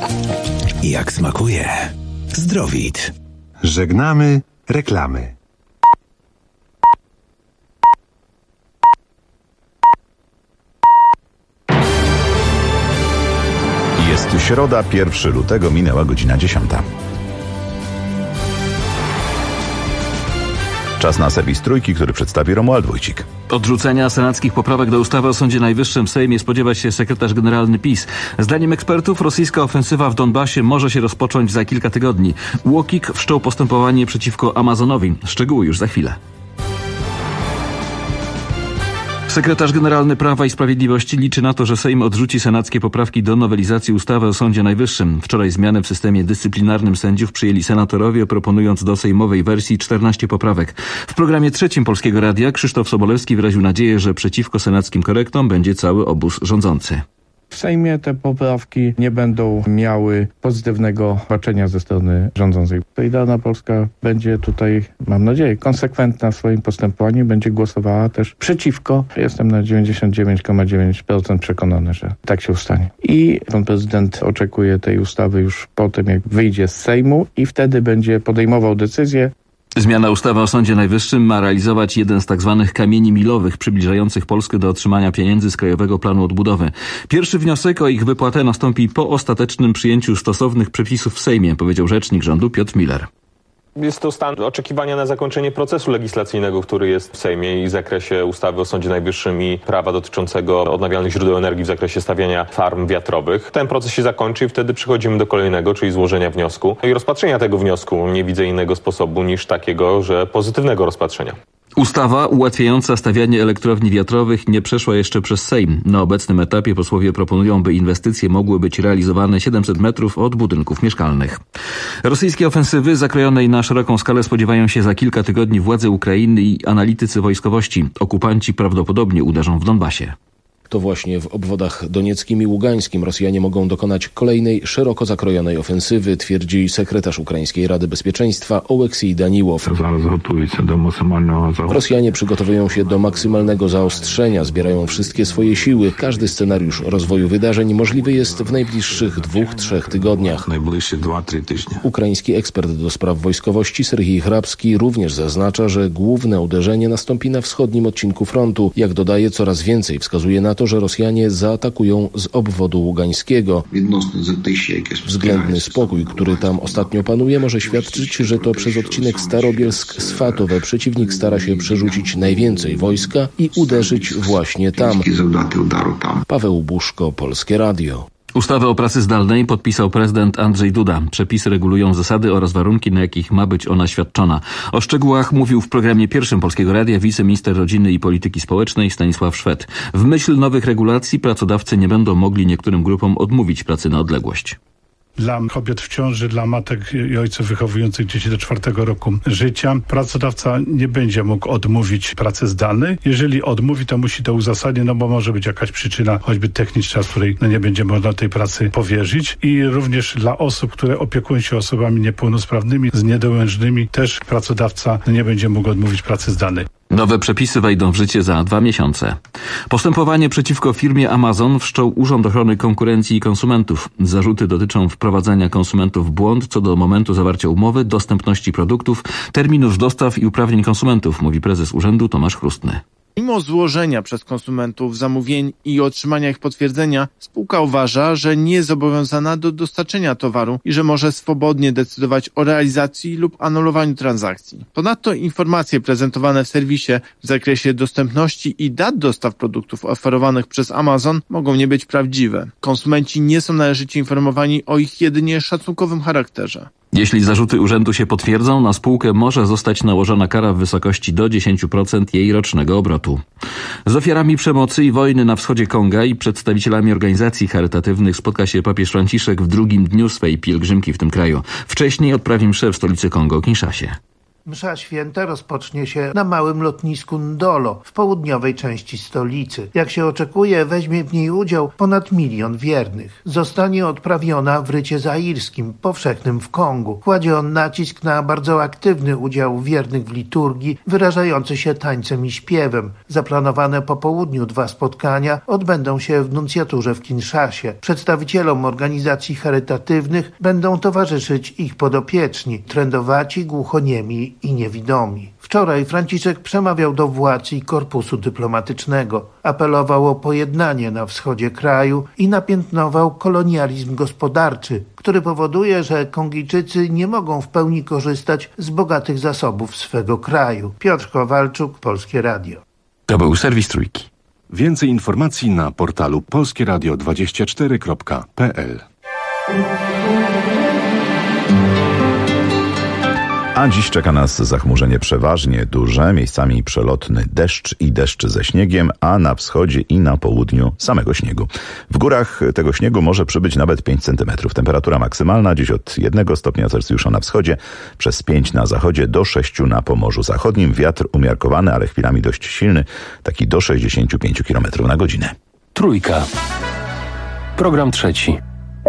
Jak smakuje? Zdrowit. Żegnamy reklamy. Jest środa, 1 lutego, minęła godzina 10. Czas na serwis Trójki, który przedstawi Romuald Wójcik. Odrzucenia senackich poprawek do ustawy o Sądzie Najwyższym w Sejmie spodziewa się sekretarz generalny PiS. Zdaniem ekspertów rosyjska ofensywa w Donbasie może się rozpocząć za kilka tygodni. UOKiK wszczął postępowanie przeciwko Amazonowi. Szczegóły już za chwilę. Sekretarz generalny Prawa i Sprawiedliwości liczy na to, że Sejm odrzuci senackie poprawki do nowelizacji ustawy o Sądzie Najwyższym. Wczoraj zmianę w systemie dyscyplinarnym sędziów przyjęli senatorowie, proponując do sejmowej wersji 14 poprawek. W programie trzecim Polskiego Radia Krzysztof Sobolewski wyraził nadzieję, że przeciwko senackim korektom będzie cały obóz rządzący. W Sejmie te poprawki nie będą miały pozytywnego patrzenia ze strony rządzącej. Idealna Polska będzie tutaj, mam nadzieję, konsekwentna w swoim postępowaniu, będzie głosowała też przeciwko. Jestem na 99,9% przekonany, że tak się stanie. I pan prezydent oczekuje tej ustawy już po tym, jak wyjdzie z Sejmu i wtedy będzie podejmował decyzję. Zmiana ustawy o Sądzie Najwyższym ma realizować jeden z tzw. kamieni milowych przybliżających Polskę do otrzymania pieniędzy z Krajowego Planu Odbudowy. Pierwszy wniosek o ich wypłatę nastąpi po ostatecznym przyjęciu stosownych przepisów w Sejmie, powiedział rzecznik rządu Piotr Miller. Jest to stan oczekiwania na zakończenie procesu legislacyjnego, który jest w Sejmie i w zakresie ustawy o Sądzie Najwyższym i prawa dotyczącego odnawialnych źródeł energii w zakresie stawiania farm wiatrowych. Ten proces się zakończy i wtedy przechodzimy do kolejnego, czyli złożenia wniosku. I rozpatrzenia tego wniosku nie widzę innego sposobu niż takiego, że pozytywnego rozpatrzenia. Ustawa ułatwiająca stawianie elektrowni wiatrowych nie przeszła jeszcze przez Sejm. Na obecnym etapie posłowie proponują, by inwestycje mogły być realizowane 700 metrów od budynków mieszkalnych. Rosyjskiej ofensywy zakrojonej na szeroką skalę spodziewają się za kilka tygodni władze Ukrainy i analitycy wojskowości. Okupanci prawdopodobnie uderzą w Donbasie. To właśnie w obwodach donieckim i ługańskim Rosjanie mogą dokonać kolejnej szeroko zakrojonej ofensywy, twierdzi sekretarz Ukraińskiej Rady Bezpieczeństwa Oleksij Daniłow. Rosjanie przygotowują się do maksymalnego zaostrzenia, zbierają wszystkie swoje siły. Każdy scenariusz rozwoju wydarzeń możliwy jest w najbliższych 2-3 tygodniach. Ukraiński ekspert do spraw wojskowości Sergiej Hrabski również zaznacza, że główne uderzenie nastąpi na wschodnim odcinku frontu. Jak dodaje, coraz więcej wskazuje na to, że Rosjanie zaatakują z obwodu ługańskiego. Względny spokój, który tam ostatnio panuje, może świadczyć, że to przez odcinek Starobielsk-Swatowe przeciwnik stara się przerzucić najwięcej wojska i uderzyć właśnie tam. Paweł Buszko, Polskie Radio. Ustawę o pracy zdalnej podpisał prezydent Andrzej Duda. Przepisy regulują zasady oraz warunki, na jakich ma być ona świadczona. O szczegółach mówił w programie pierwszym Polskiego Radia wiceminister rodziny i polityki społecznej Stanisław Szwed. W myśl nowych regulacji pracodawcy nie będą mogli niektórym grupom odmówić pracy na odległość. Dla kobiet w ciąży, dla matek i ojców wychowujących dzieci do 4 roku życia pracodawca nie będzie mógł odmówić pracy zdalnej. Jeżeli odmówi, to musi to uzasadnić, bo może być jakaś przyczyna, choćby techniczna, z której nie będzie można tej pracy powierzyć. I również dla osób, które opiekują się osobami niepełnosprawnymi, z niedołężnymi, też pracodawca nie będzie mógł odmówić pracy zdalnej. Nowe przepisy wejdą w życie za 2 miesiące. Postępowanie przeciwko firmie Amazon wszczął Urząd Ochrony Konkurencji i Konsumentów. Zarzuty dotyczą wprowadzania konsumentów w błąd co do momentu zawarcia umowy, dostępności produktów, terminów dostaw i uprawnień konsumentów, mówi prezes urzędu Tomasz Chrustny. Mimo złożenia przez konsumentów zamówień i otrzymania ich potwierdzenia, spółka uważa, że nie jest zobowiązana do dostarczenia towaru i że może swobodnie decydować o realizacji lub anulowaniu transakcji. Ponadto informacje prezentowane w serwisie w zakresie dostępności i dat dostaw produktów oferowanych przez Amazon mogą nie być prawdziwe. Konsumenci nie są należycie informowani o ich jedynie szacunkowym charakterze. Jeśli zarzuty urzędu się potwierdzą, na spółkę może zostać nałożona kara w wysokości do 10% jej rocznego obrotu. Z ofiarami przemocy i wojny na wschodzie Konga i przedstawicielami organizacji charytatywnych spotka się papież Franciszek w drugim dniu swej pielgrzymki w tym kraju. Wcześniej odprawi mszę w stolicy Kongo, Kinszasie. Msza święta rozpocznie się na małym lotnisku Ndolo w południowej części stolicy. Jak się oczekuje, weźmie w niej udział ponad 1 milion wiernych. Zostanie odprawiona w rycie zairskim, powszechnym w Kongu. Kładzie on nacisk na bardzo aktywny udział wiernych w liturgii, wyrażający się tańcem i śpiewem. Zaplanowane po południu 2 spotkania odbędą się w nuncjaturze w Kinszasie. Przedstawicielom organizacji charytatywnych będą towarzyszyć ich podopieczni, trędowaci, głuchoniemi i niewidomi. Wczoraj Franciszek przemawiał do władz i korpusu dyplomatycznego. Apelował o pojednanie na wschodzie kraju i napiętnował kolonializm gospodarczy, który powoduje, że Kongijczycy nie mogą w pełni korzystać z bogatych zasobów swego kraju. Piotr Kowalczuk, Polskie Radio. To był serwis Trójki. Więcej informacji na portalu polskieradio24.pl. A dziś czeka nas zachmurzenie przeważnie duże, miejscami przelotny deszcz i deszcz ze śniegiem, a na wschodzie i na południu samego śniegu. W górach tego śniegu może przybyć nawet 5 cm. Temperatura maksymalna dziś od 1 stopnia Celsjusza na wschodzie, przez 5 na zachodzie, do 6 na Pomorzu Zachodnim. Wiatr umiarkowany, ale chwilami dość silny, taki do 65 km na godzinę. Trójka. Program trzeci.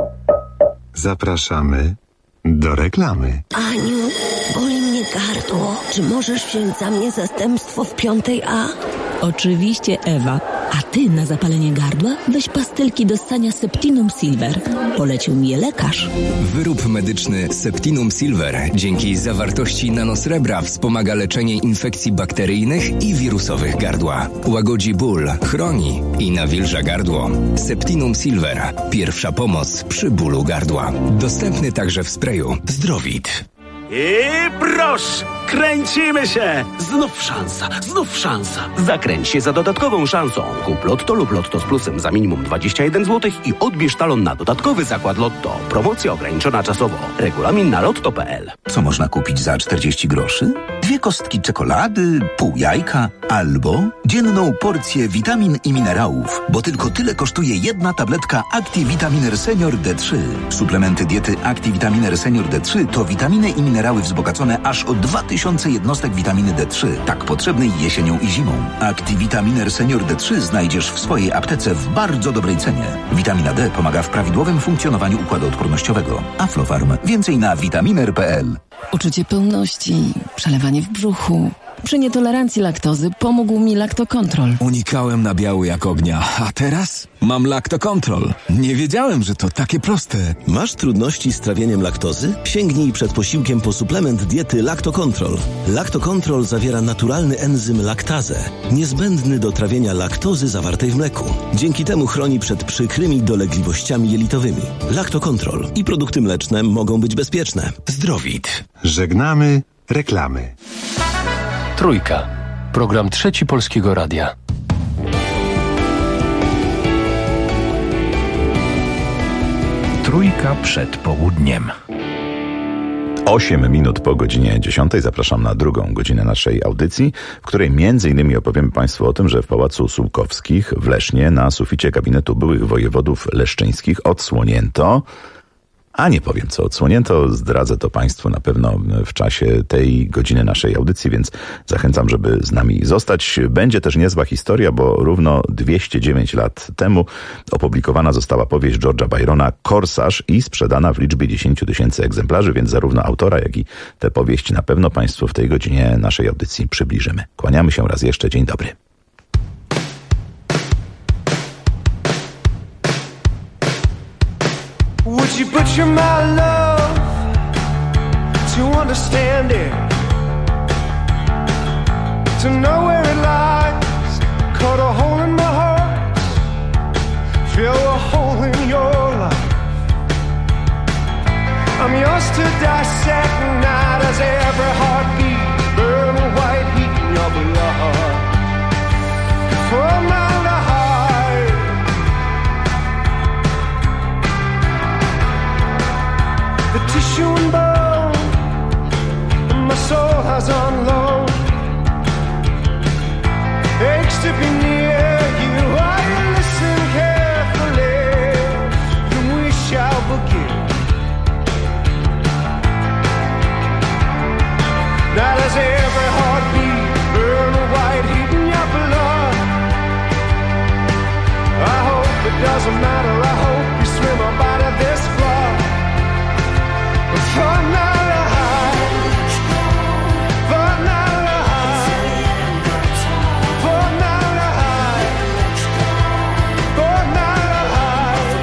Zapraszamy do reklamy. Aniu, boli mnie gardło. Czy możesz wziąć za mnie zastępstwo w 5A? Oczywiście, Ewa. A ty na zapalenie gardła weź pastylki do ssania Septinum Silver. Polecił mi je lekarz. Wyrób medyczny Septinum Silver dzięki zawartości nanosrebra wspomaga leczenie infekcji bakteryjnych i wirusowych gardła. Łagodzi ból, chroni i nawilża gardło. Septinum Silver. Pierwsza pomoc przy bólu gardła. Dostępny także w sprayu. Zdrowit. I proszę, kręcimy się! Znów szansa. Zakręć się za dodatkową szansą. Kup Lotto lub Lotto z plusem za minimum 21 zł i odbierz talon na dodatkowy zakład Lotto. Promocja ograniczona czasowo. Regulamin na lotto.pl. Co można kupić za 40 groszy? 2 kostki czekolady, pół jajka albo dzienną porcję witamin i minerałów, bo tylko tyle kosztuje 1 tabletka Activitaminer Senior D3. Suplementy diety Activitaminer Senior D3 to witaminy i minerały wzbogacone aż o 2000 jednostek witaminy D3, tak potrzebnej jesienią i zimą. Activitaminer Senior D3 znajdziesz w swojej aptece w bardzo dobrej cenie. Witamina D pomaga w prawidłowym funkcjonowaniu układu odpornościowego. Aflofarm. Więcej na vitaminer.pl. Uczucie pełności, przelewanie w brzuchu. Przy nietolerancji laktozy pomógł mi Lactocontrol. Unikałem nabiału jak ognia, a teraz mam Lactocontrol. Nie wiedziałem, że to takie proste. Masz trudności z trawieniem laktozy? Sięgnij przed posiłkiem po suplement diety Lactocontrol. Lactocontrol zawiera naturalny enzym laktazę, niezbędny do trawienia laktozy zawartej w mleku. Dzięki temu chroni przed przykrymi dolegliwościami jelitowymi. Lactocontrol i produkty mleczne mogą być bezpieczne. Zdrowit. Żegnamy reklamy. Trójka. Program trzeci Polskiego Radia. Trójka przed południem. 8 minut po godzinie 10 zapraszam na drugą godzinę naszej audycji, w której m.in. opowiemy Państwu o tym, że w Pałacu Sułkowskich w Lesznie na suficie gabinetu byłych wojewodów leszczyńskich odsłonięto, a nie powiem co odsłonięto, zdradzę to Państwu na pewno w czasie tej godziny naszej audycji, więc zachęcam, żeby z nami zostać. Będzie też niezła historia, bo równo 209 lat temu opublikowana została powieść George'a Byrona Korsarz i sprzedana w liczbie 10 000 egzemplarzy, więc zarówno autora, jak i tę powieść na pewno Państwu w tej godzinie naszej audycji przybliżymy. Kłaniamy się raz jeszcze. Dzień dobry. Would you butcher my love to understand it, to know where it lies, cut a hole in my heart, fill a hole in your life. I'm yours to dissect night as every heartbeat burn a white heat in your blood. For my the tissue and bone, my soul has on loan. Aches to be near you, I listen carefully, then we shall begin. Now does every heartbeat burn a white heat in your blood? I hope it doesn't matter, I hope you swim up out of this flood. For now to hide, for now to hide, for now to hide, for now to hide.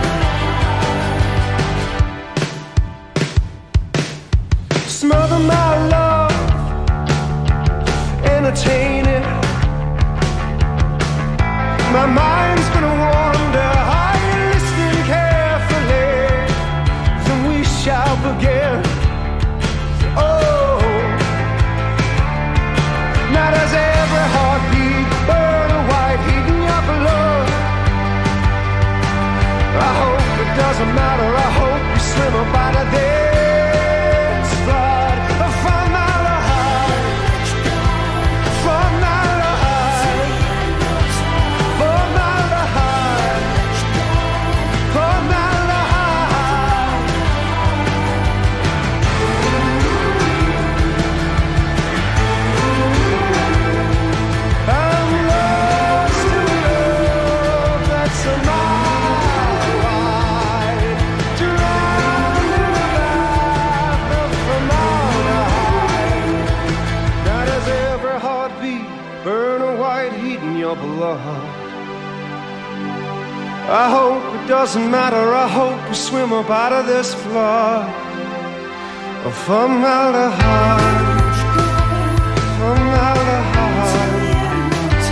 Smother my love, entertain it. My mind's gonna wander, are you listening carefully? Then we shall begin. Oh, now does every heartbeat burn a white heat in your blood? I hope it doesn't matter, I hope you swim up out of this flood. For now to hide, for now to hide, for now to hide, for now to hide. I'm lost in love that's a mile wide, drowned in a bath of formaldehyde. Now does every heartbeat burn a white heat in your blood? I hope it doesn't matter, I hope you swim up out of this flood of formaldehyde, formaldehyde,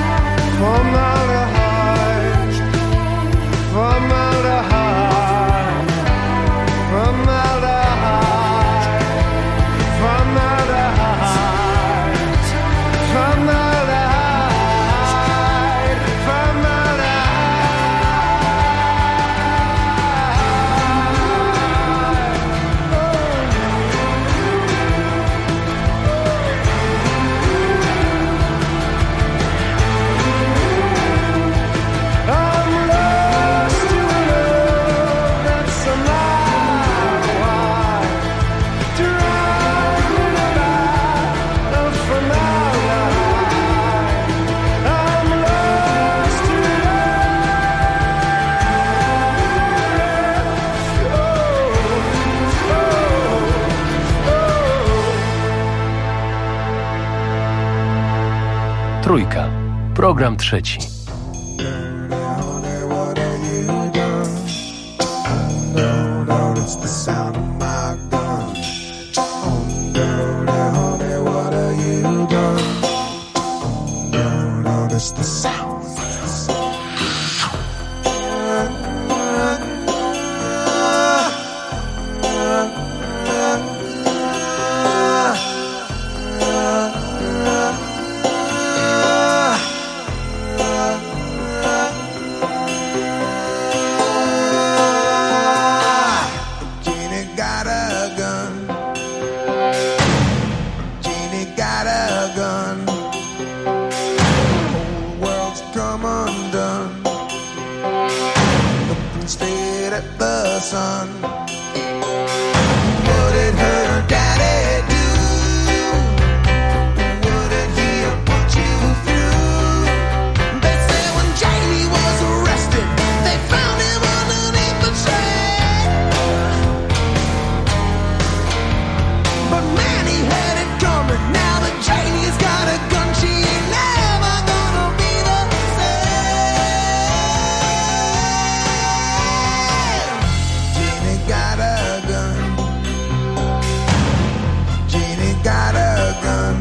formaldehyde, formaldehyde, formaldehyde, formaldehyde, formaldehyde, formaldehyde. I'm lost in love that's a mile wide, drowned in a bath of formaldehyde. I'm lost in Trójka. Program trzeci. It's the sound of my gun. Oh, dirty honey, what have you done? Oh, it's the sound. Jeannie got a gun. Jeannie got a gun. Whole world's come undone. Looking straight at the sun. What did her daddy do? What did he put you through? They say when Jamie was arrested, they found him underneath the tree. But man, he had it coming. Now that Janie's got a gun, she ain't never gonna be the same. Jeannie got a gun. Jeannie got a gun.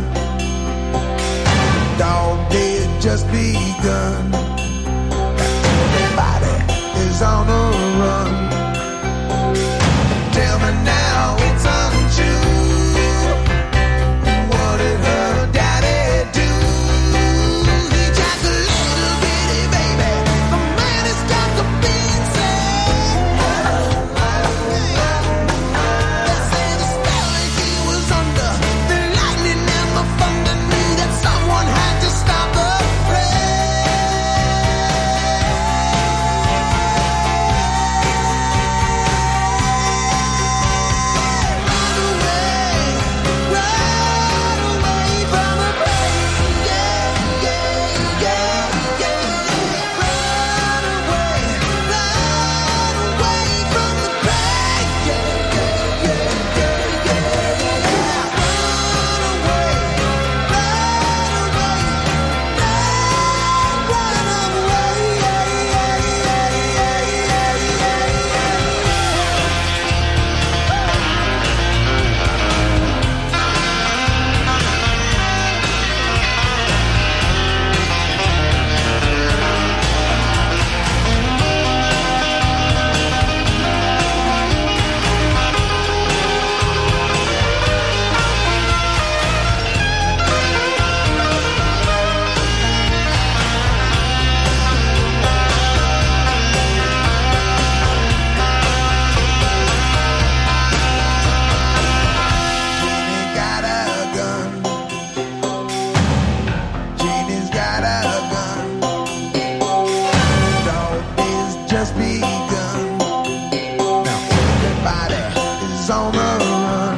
Dog days just begun. Everybody is on the run. Tell me now it's untrue. What did her daddy do? He jacked a little bitty baby. The man has got to be insane. They say the spell that he was under, the lightning and the thunder knew that someone had to stop the rain. was on the run.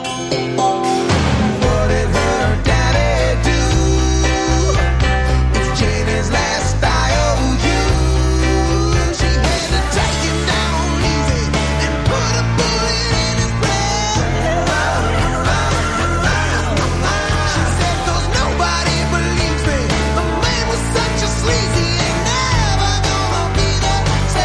What did her daddy do? It's Janie's last IOU. She had to take him down easy and put a bullet in his brain. She said, 'cause nobody believes me. The man was such a sleazy, ain't never gonna be the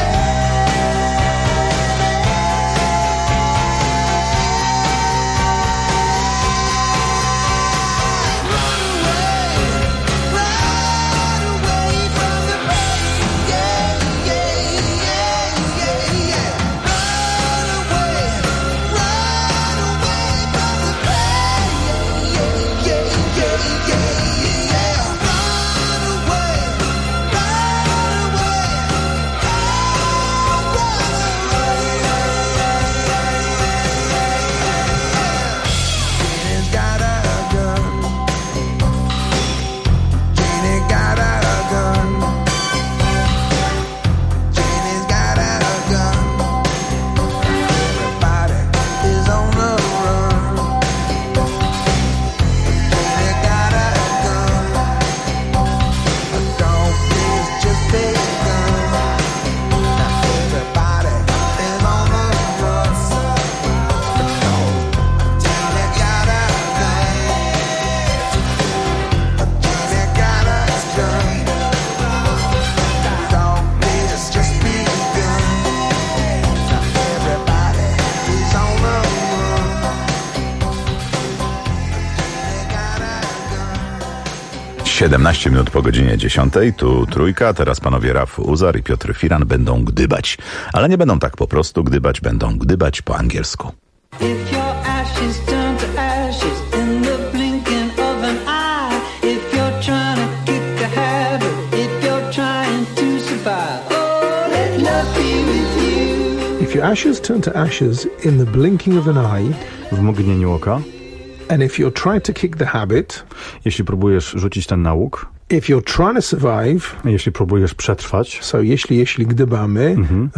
Siedemnaście minut po godzinie 10. Tu Trójka, teraz panowie Raf Uzar i Piotr Firan będą gdybać. Ale nie będą tak po prostu gdybać, będą gdybać po angielsku. If your ashes turn to ashes in the blinking of an eye, if you're trying to kick the habit, if you're trying to survive, oh, let love be with you. If your ashes turn to ashes in the blinking of an eye, w mgnieniu oka, and if you're trying to kick the habit, jeśli próbujesz rzucić ten nałóg, if you're trying to survive, jeśli próbujesz przetrwać, so jeśli gdybamy,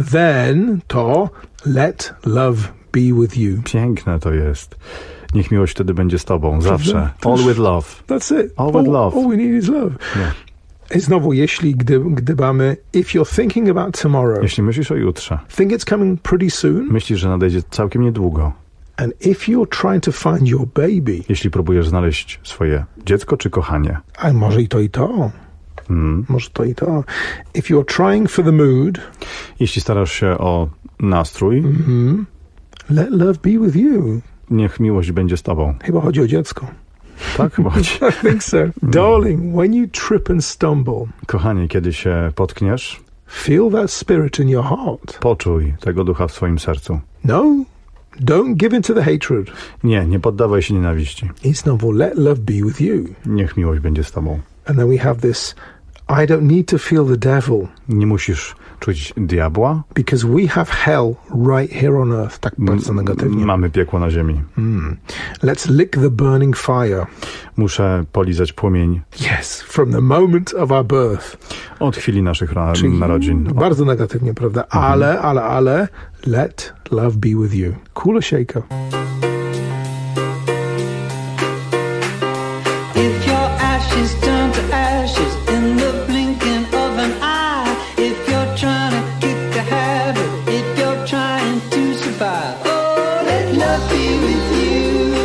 then to let love be with you. Piękne to jest. Niech miłość wtedy będzie z tobą, zawsze. All with love. That's it. All with love. All we need is love. Yeah. I znowu, jeśli gdybamy, if you're thinking about tomorrow, jeśli myślisz o jutrze, think it's coming pretty soon, myślisz, że nadejdzie całkiem niedługo, and if you're trying to find your baby, jeśli próbujesz znaleźć swoje dziecko czy kochanie, a może i to i to, może to i to, if you're trying for the mood, jeśli starasz się o nastrój, let love be with you. Niech miłość będzie z tobą. Chyba chodzi o dziecko. Tak, chyba chodzi. I think so. Darling, when you trip and stumble, kochanie, kiedy się potkniesz, feel that spirit in your heart. Poczuj tego ducha w swoim sercu. No, don't give in to the hatred. Nie poddawaj się nienawiści. I znowu, let love be with you. Niech miłość będzie z tobą. And then we have this, I don't need to feel the devil. Nie musisz czuć diabła. Because we have hell right here on earth. Tak bardzo negatywnie. Mamy piekło na ziemi. Let's lick the burning fire. Muszę polizać płomień. Yes, from the moment of our birth. Od chwili naszych narodzin. Bardzo negatywnie, prawda? Ale, let love be with you. Cooler shaker. If your ashes turn to ashes in the blinking of an eye, if you're trying to kick the habit, if you're trying to survive, oh, let love be with you.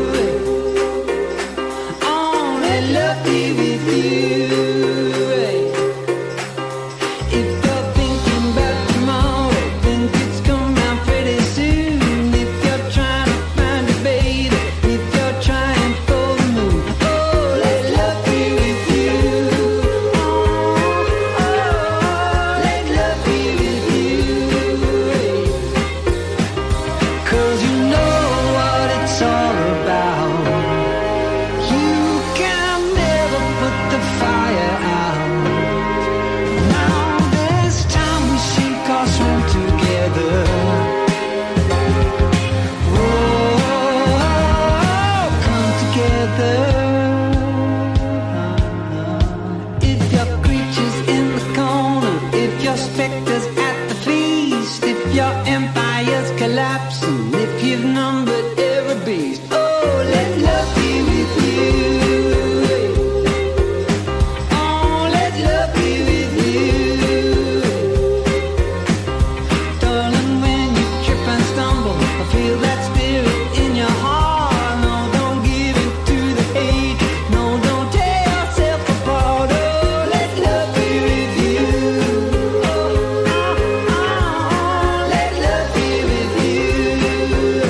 Oh, let love be with you. If you're thinking about tomorrow, think it's coming around pretty soon. If you're trying to find a baby, if you're trying for the moon, oh, let love be with you. Oh, let love be with you. 'Cause you know And if you've numbered every beast, oh, let love be with you. Oh, let love be with you. Darling, when you trip and stumble, I feel that spirit in your heart. No, don't give in to the hate. No, don't tear yourself apart. Oh, let love be with you. Let love be with you.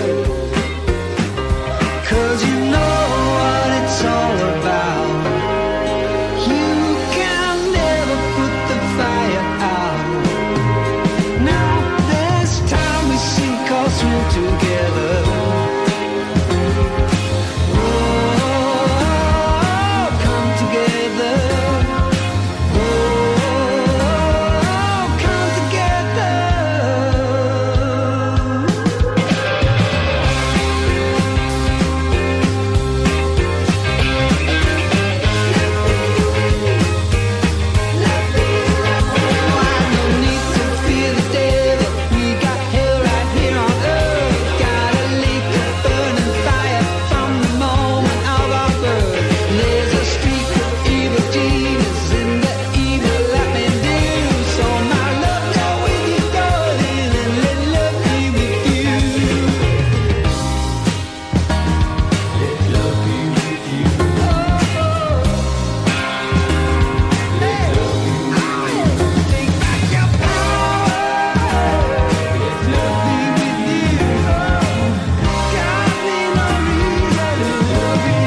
'Cause you know what it's all about. You can never put the fire out. Now this time we sink or swim together. Oh, come together. Oh, come together. No need to fear the devil. We got hell right here on earth. Got a lake of burning fire from the moment of our birth. There's a streak of evil genius in the evil that men do. So my love, go with you, darling, and let love be with you. Let love be with you. Take back your power. Let love be with you. Got me no reason to love you.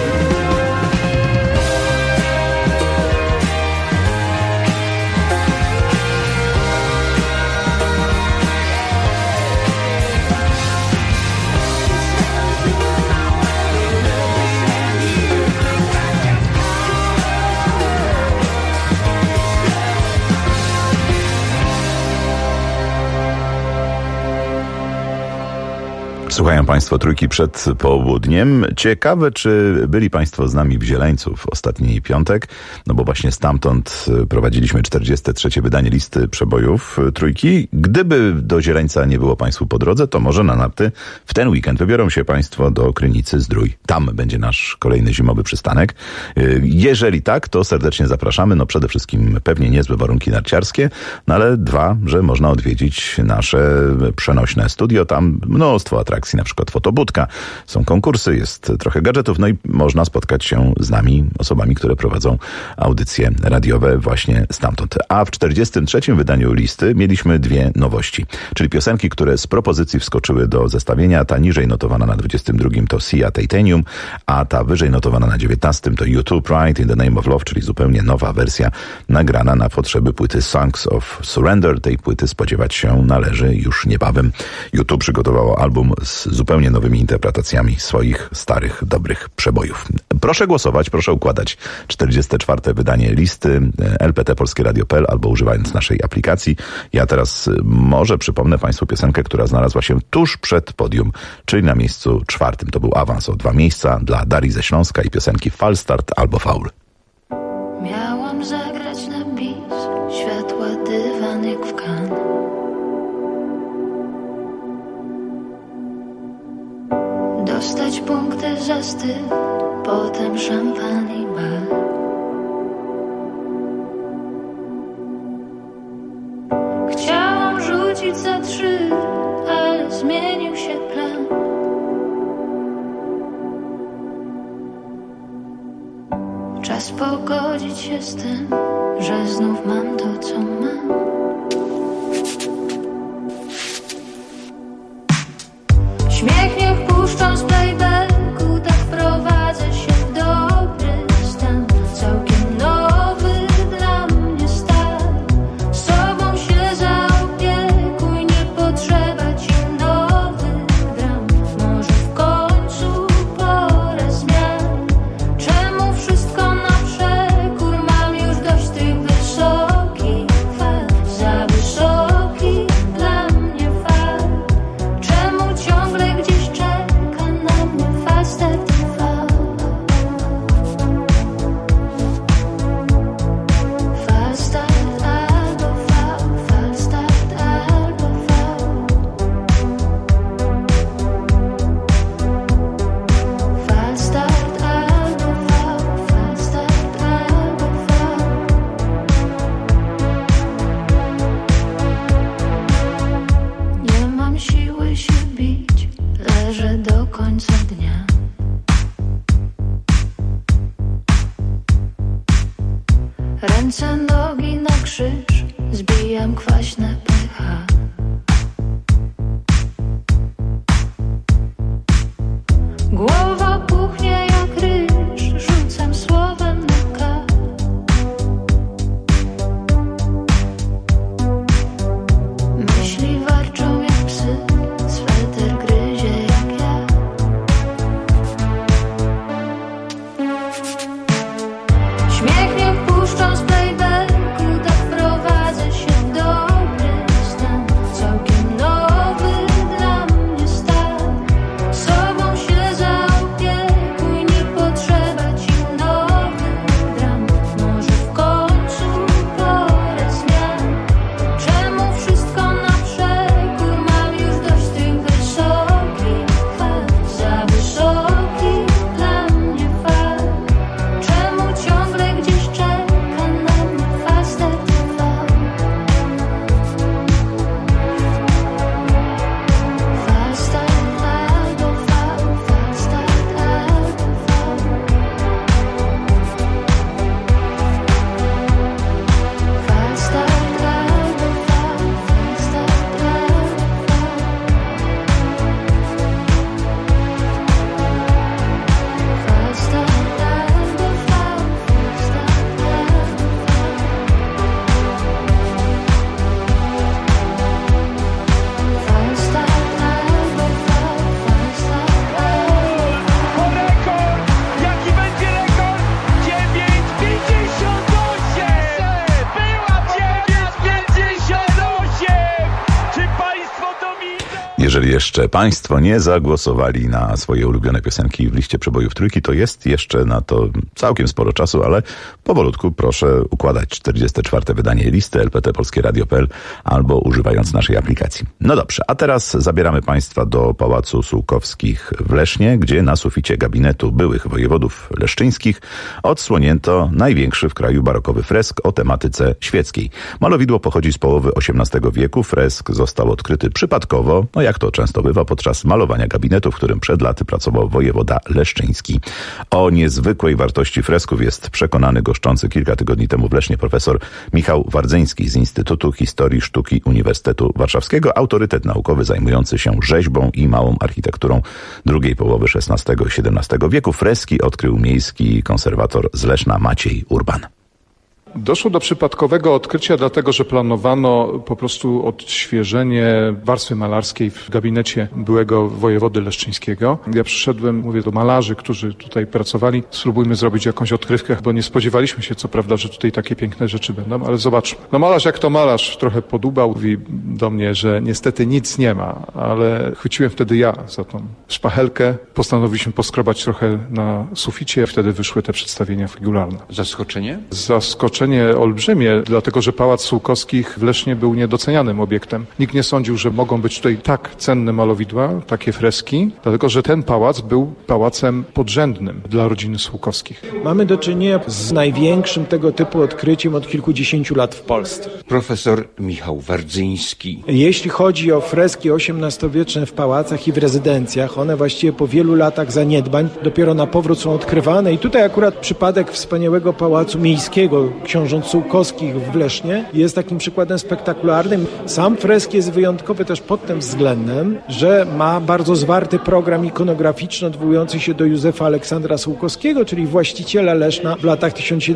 Słuchają Państwo Trójki przed południem. Ciekawe, czy byli Państwo z nami w Zieleńcu w ostatni piątek, no bo właśnie stamtąd prowadziliśmy 43. wydanie listy przebojów Trójki. Gdyby do Zieleńca nie było Państwu po drodze, to może na narty w ten weekend wybiorą się Państwo do Krynicy-Zdrój. Tam będzie nasz kolejny zimowy przystanek. Jeżeli tak, to serdecznie zapraszamy. No przede wszystkim pewnie niezłe warunki narciarskie, no ale dwa, że można odwiedzić nasze przenośne studio. Tam mnóstwo atrakcji, na przykład fotobudka, są konkursy, jest trochę gadżetów, no i można spotkać się z nami, osobami, które prowadzą audycje radiowe właśnie stamtąd. A w 43. wydaniu listy mieliśmy dwie nowości, czyli piosenki, które z propozycji wskoczyły do zestawienia. Ta niżej notowana na 22 to Sia Titanium, a ta wyżej notowana na 19 to YouTube Pride in the Name of Love, czyli zupełnie nowa wersja nagrana na potrzeby płyty Songs of Surrender. Tej płyty spodziewać się należy już niebawem. YouTube przygotowało album z zupełnie nowymi interpretacjami swoich starych, dobrych przebojów. Proszę głosować, proszę układać 44. wydanie listy lptpolskieradio.pl albo używając naszej aplikacji. Ja teraz może przypomnę Państwu piosenkę, która znalazła się tuż przed podium, czyli na miejscu 4. To był awans o 2 miejsca dla Darii ze Śląska i piosenki Falstart albo Faul. Miałam zagrać na bis, światła dywan jak w Cannes. Dostać punkty za styl, potem szampan i bal. Chciałam rzucić za 3, ale zmienił się plan. Czas pogodzić się z tym, że znów mam to, co mam. Śmiech niech puszczą z playbacku, tak wprowadzę się w dobry stan. Całkiem nowy dla mnie stan. Z sobą się zaopiekuj, nie potrzeba ci nowych dram. Może w końcu pora zmian. Czemu wszystko na przekór? Mam już dość tych wysokich fal. Za wysokich dla mnie fal. Czemu ciągle gdzieś czas? leżę do końca dnia. Ręce, nogi na krzyż, zbijam kwaśne pH. Głowa puchnie jak ryż, rzucam słowem na K. Myśli warczą jak psy, sweter gryzie jak ja. Śmiech nie wpuszczą z playbacku, tak wprowadzę się w dobry stan. Całkiem nowy dla mnie stan. Sobą się zaopiekuj, nie potrzeba ci nowych dram. Może w końcu porę zmian. Czemu wszystko na przekór? Mam już dość tych wysokich fal. Za wysokich dla mnie fal. Czemu ciągle gdzieś czeka na mnie Faster TV? Faster albo V, Faster albo V. Faster albo V, Faster Rekord! Jaki będzie rekord? 9,58! Była 9,58! Czy państwo to widzą? Jeżeli jeszcze Państwo nie zagłosowali na swoje ulubione piosenki w liście przebojów trójki, to jest jeszcze na to całkiem sporo czasu, ale powolutku proszę układać 44. wydanie listy lpt.polskieradio.pl albo używając naszej aplikacji. No dobrze, a teraz zabieramy Państwa do Pałacu Sułkowskich w Lesznie, gdzie na suficie gabinetu byłych wojewodów leszczyńskich odsłonięto największy w kraju barokowy fresk o tematyce świeckiej. Malowidło pochodzi z połowy XVIII wieku. Fresk został odkryty przypadkowo, jak to często bywa, podczas malowania gabinetu, w którym przed laty pracował wojewoda leszczyński. O niezwykłej wartości fresków jest przekonany goszczący kilka tygodni temu w Lesznie profesor Michał Wardzyński z Instytutu Historii Sztuki Uniwersytetu Warszawskiego, autorytet naukowy zajmujący się rzeźbą i małą architekturą drugiej połowy XVI i XVII wieku. Freski odkrył miejski konserwator z Leszna Maciej Urban. Doszło do przypadkowego odkrycia, dlatego że planowano po prostu odświeżenie warstwy malarskiej w gabinecie byłego wojewody leszczyńskiego. Ja przyszedłem, mówię do malarzy, którzy tutaj pracowali, spróbujmy zrobić jakąś odkrywkę, bo nie spodziewaliśmy się, co prawda, że tutaj takie piękne rzeczy będą, ale zobaczmy. No malarz jak to malarz, trochę podubał, mówi do mnie, że niestety nic nie ma, ale chwyciłem wtedy ja za tą szpachelkę, postanowiliśmy poskrobać trochę na suficie, wtedy wyszły te przedstawienia figularne. Zaskoczenie? Zaskoczenie olbrzymie, dlatego że Pałac Sułkowskich w Lesznie był niedocenianym obiektem. Nikt nie sądził, że mogą być tutaj tak cenne malowidła, takie freski, dlatego że ten pałac był pałacem podrzędnym dla rodziny Sułkowskich. Mamy do czynienia z największym tego typu odkryciem od kilkudziesięciu lat w Polsce. Profesor Michał Wardzyński. Jeśli chodzi o freski XVIII-wieczne w pałacach i w rezydencjach, one właściwie po wielu latach zaniedbań dopiero na powrót są odkrywane i tutaj akurat przypadek wspaniałego pałacu miejskiego książąt Sułkowskich w Lesznie jest takim przykładem spektakularnym. Sam fresk jest wyjątkowy też pod tym względem, że ma bardzo zwarty program ikonograficzny odwołujący się do Józefa Aleksandra Sułkowskiego, czyli właściciela Leszna w latach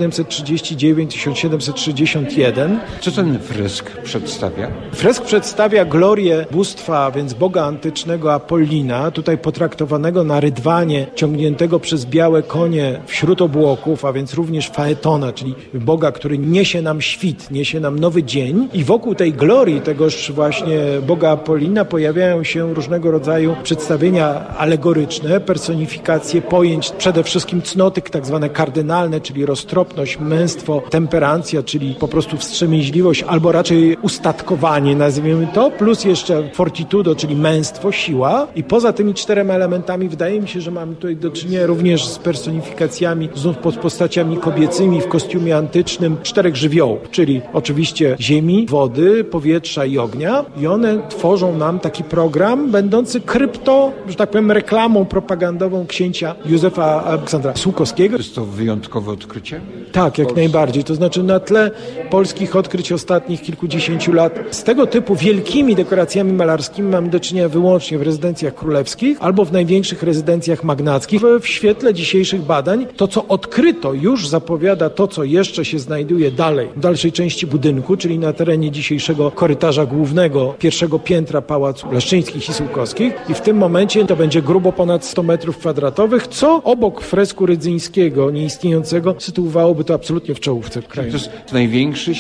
1739-1761. Co ten fresk przedstawia? Fresk przedstawia glorię bóstwa, więc boga antycznego Apollina, tutaj potraktowanego na rydwanie, ciągniętego przez białe konie wśród obłoków, a więc również Faetona, czyli Boga, który niesie nam świt, niesie nam nowy dzień i wokół tej glorii tegoż właśnie Boga Apollina pojawiają się różnego rodzaju przedstawienia alegoryczne, personifikacje pojęć, przede wszystkim cnoty tak zwane kardynalne, czyli roztropność, męstwo, temperancja, czyli po prostu wstrzemięźliwość albo raczej ustatkowanie, nazwijmy to, plus jeszcze fortitudo, czyli męstwo, siła i poza tymi czterema elementami wydaje mi się, że mamy tutaj do czynienia również z personifikacjami znów pod postaciami kobiecymi w kostiumie antycznym, charakterystycznym 4 żywiołów, czyli oczywiście ziemi, wody, powietrza i ognia i one tworzą nam taki program będący że tak powiem, reklamą propagandową księcia Józefa Aleksandra Sułkowskiego. Jest to wyjątkowe odkrycie? Tak, jak najbardziej. To znaczy na tle polskich odkryć ostatnich kilkudziesięciu lat z tego typu wielkimi dekoracjami malarskimi mamy do czynienia wyłącznie w rezydencjach królewskich albo w największych rezydencjach magnackich. W świetle dzisiejszych badań to, co odkryto, już zapowiada to, co jeszcze się znajduje dalej, w dalszej części budynku, czyli na terenie dzisiejszego korytarza głównego, pierwszego piętra Pałacu Leszczyńskich i Sułkowskich i w tym momencie to będzie grubo ponad 100 metrów kwadratowych, co obok fresku rydzyńskiego, nieistniejącego, sytuowałoby to absolutnie w czołówce w kraju. To jest największy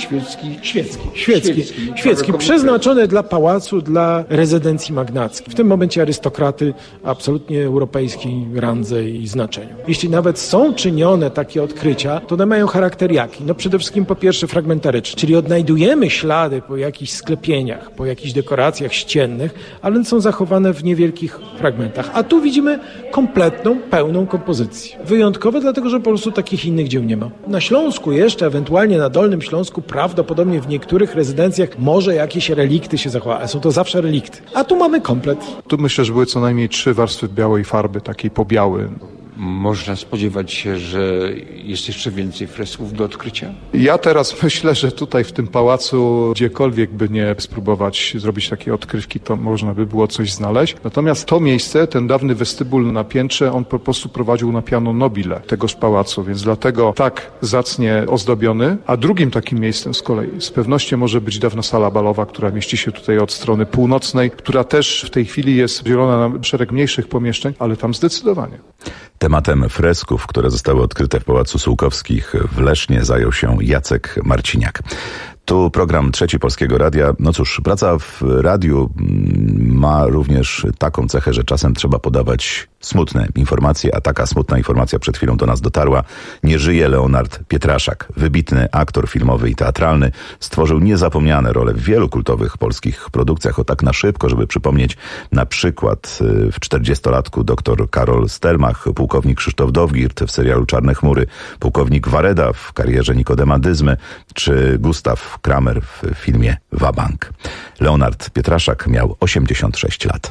świecki przeznaczony dla pałacu, dla rezydencji magnackich. W tym momencie arystokraty absolutnie europejskiej randze i znaczeniu. Jeśli nawet są czynione takie odkrycia, to one mają charakter jaki? No przede wszystkim po pierwsze fragmentaryczny, czyli odnajdujemy ślady po jakichś sklepieniach, po jakichś dekoracjach ściennych, ale one są zachowane w niewielkich fragmentach. A tu widzimy kompletną, pełną kompozycję. Wyjątkowe dlatego, że po prostu takich innych dzieł nie ma. Na Śląsku jeszcze, ewentualnie na Dolnym Śląsku, prawdopodobnie w niektórych rezydencjach może jakieś relikty się zachowały. Są to zawsze relikty. A tu mamy komplet. Tu myślę, że były co najmniej 3 warstwy białej farby, takiej pobiały. Można spodziewać się, że jest jeszcze więcej fresków do odkrycia? Ja teraz myślę, że tutaj w tym pałacu gdziekolwiek by nie spróbować zrobić takiej odkrywki, to można by było coś znaleźć. Natomiast to miejsce, ten dawny westybul na piętrze, on po prostu prowadził na piano nobile tegoż pałacu, więc dlatego tak zacnie ozdobiony. A drugim takim miejscem z kolei z pewnością może być dawna sala balowa, która mieści się tutaj od strony północnej, która też w tej chwili jest dzielona na szereg mniejszych pomieszczeń, ale tam zdecydowanie. Tematem fresków, które zostały odkryte w Pałacu Sułkowskich w Lesznie, zajął się Jacek Marciniak. Tu program Trzeci Polskiego Radia. No cóż, praca w radiu ma również taką cechę, że czasem trzeba podawać smutne informacje, a taka smutna informacja przed chwilą do nas dotarła. Nie żyje Leonard Pietraszak. Wybitny aktor filmowy i teatralny. Stworzył niezapomniane role w wielu kultowych polskich produkcjach. O tak na szybko, żeby przypomnieć na przykład w 40-latku dr Karol Stelmach, pułkownik Krzysztof Dowgirt w serialu Czarne chmury, pułkownik Wareda w karierze Nikodema Dyzmy, czy Gustaw Kramer w filmie Wabank. Leonard Pietraszak miał 86 lat.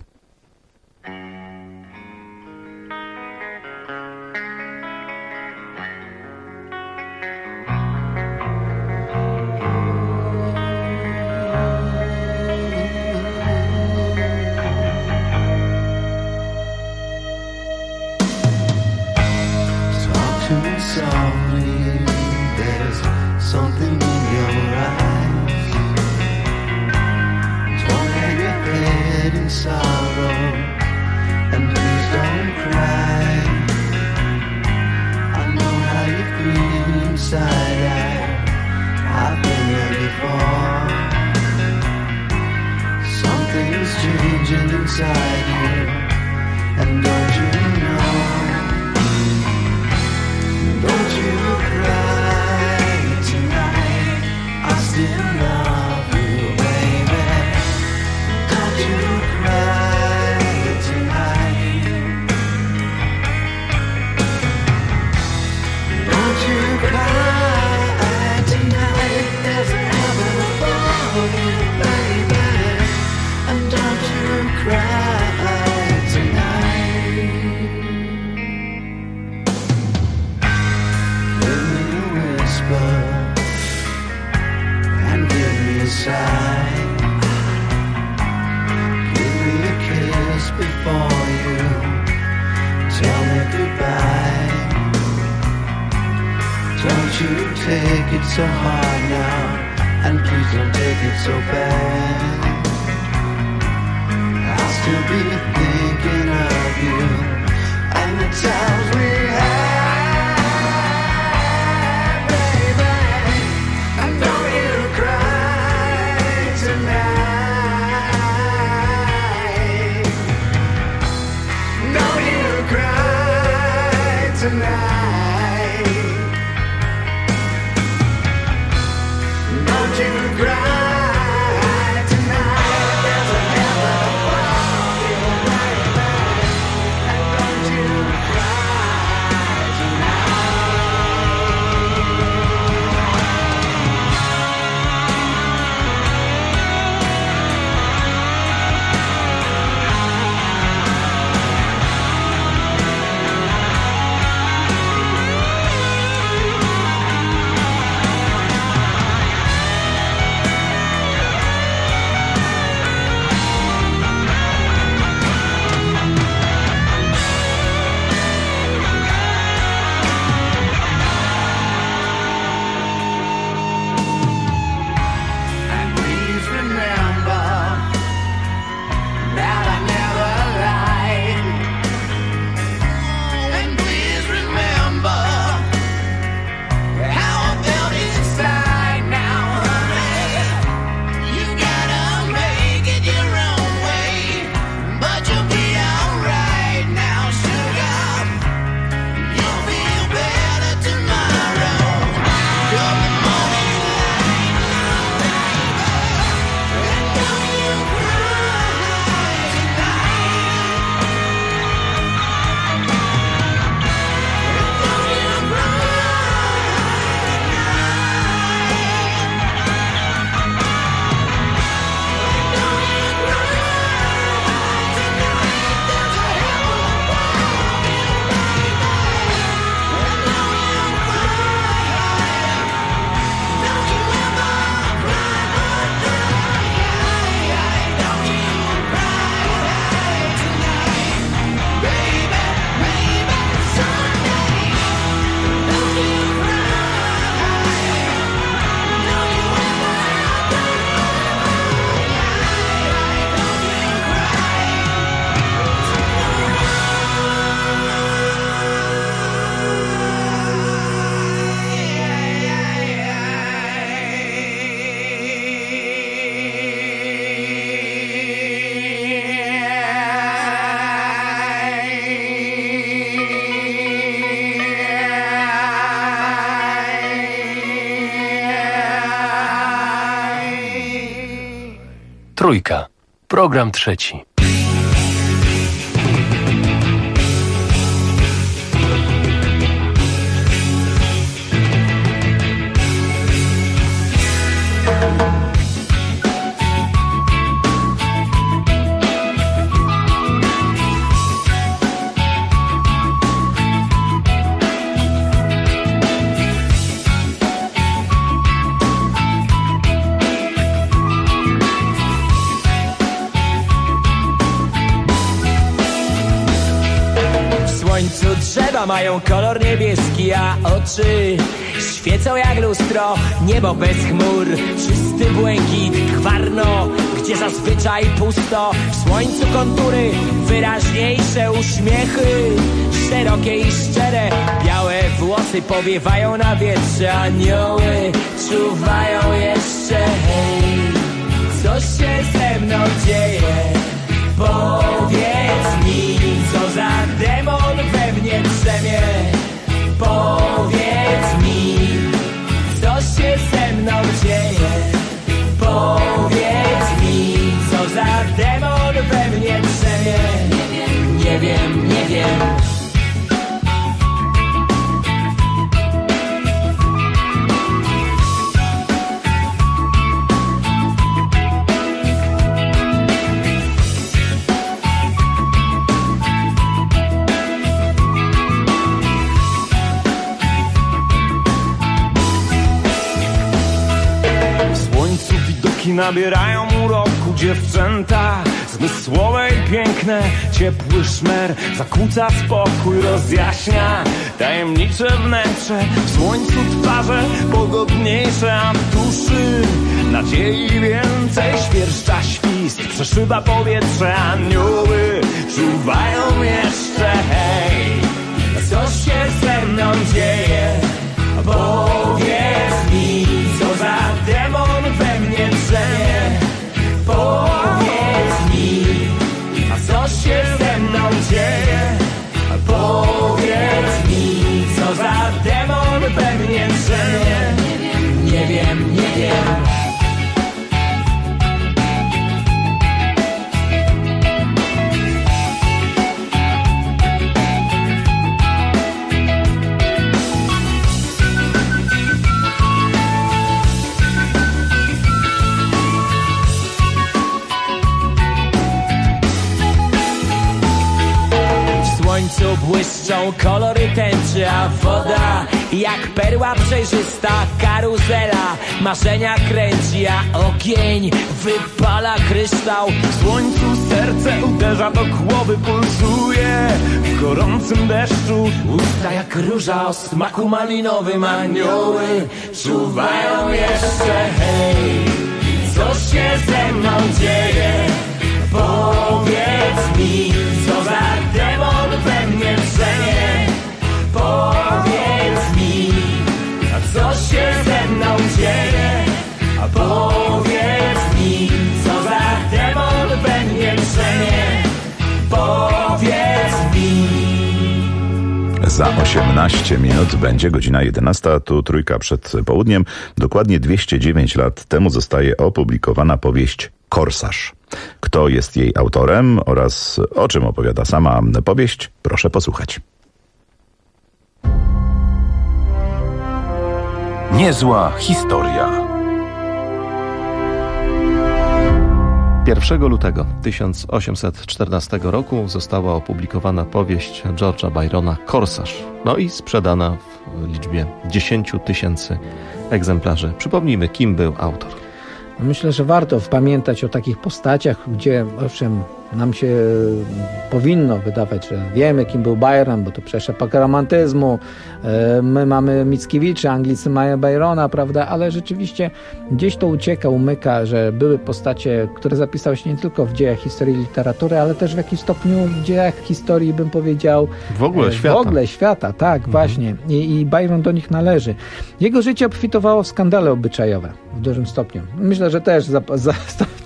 Trójka. Program trzeci. Drzewa mają kolor niebieski, a oczy świecą jak lustro. Niebo bez chmur, czysty błękit, gwarno, gdzie zazwyczaj pusto. W słońcu kontury, wyraźniejsze uśmiechy, szerokie i szczere. Białe włosy powiewają na wietrze, anioły czuwają jeszcze. Hej, co się ze mną dzieje? Powiedz mi, co za demon we mnie drzemie. Powiedz mi, co się ze mną dzieje. Powiedz mi, co za demon we mnie drzemie. Nie wiem, nie wiem. Nabierają uroku dziewczęta, zmysłowe i piękne. Ciepły szmer zakłóca spokój, rozjaśnia tajemnicze wnętrze. W słońcu twarze pogodniejsze, a w duszy nadziei więcej. Świerszcza świst, przeszyba powietrze, anioły czuwają jeszcze. Hej, co się ze mną dzieje? Powiedz mi, co za demon we mnie drzemie. Powiedz mi, a co się ze mną dzieje? Powiedz mi, co za demon we mnie drzemie. Nie wiem, nie wiem. Błyszczą kolory tęczy, a woda jak perła przejrzysta. Karuzela marzenia kręci, a ogień wypala kryształ. W słońcu serce uderza do głowy, pulsuje w gorącym deszczu. Usta jak róża o smaku malinowym, anioły czuwają jeszcze. Hej, co się ze mną dzieje? Powiedz mi, co za demon we mnie drzemie. Powiedz mi, a co się ze mną dzieje? Powiedz mi, co za demon we mnie drzemie. Powiedz mi. Za 18 minut będzie godzina 11, tu Trójka przed południem. Dokładnie 209 lat temu zostaje opublikowana powieść Korsarz. Kto jest jej autorem oraz o czym opowiada sama powieść, proszę posłuchać. Niezła historia. 1 lutego 1814 roku została opublikowana powieść George'a Byrona Korsarz. No i sprzedana w liczbie 10 000 egzemplarzy. Przypomnijmy, kim był autor. Myślę, że warto pamiętać o takich postaciach, gdzie owszem, nam się powinno wydawać, że wiemy, kim był Byron, bo to przecież epoka romantyzmu. My mamy Mickiewicza, Anglicy mają Byrona, prawda? Ale rzeczywiście gdzieś to ucieka, umyka, że były postacie, które zapisały się nie tylko w dziejach historii literatury, ale też w jakimś stopniu w dziejach historii, bym powiedział, w ogóle świata. W ogóle świata, tak, właśnie. I Byron do nich należy. Jego życie obfitowało w skandale obyczajowe w dużym stopniu. Myślę, że też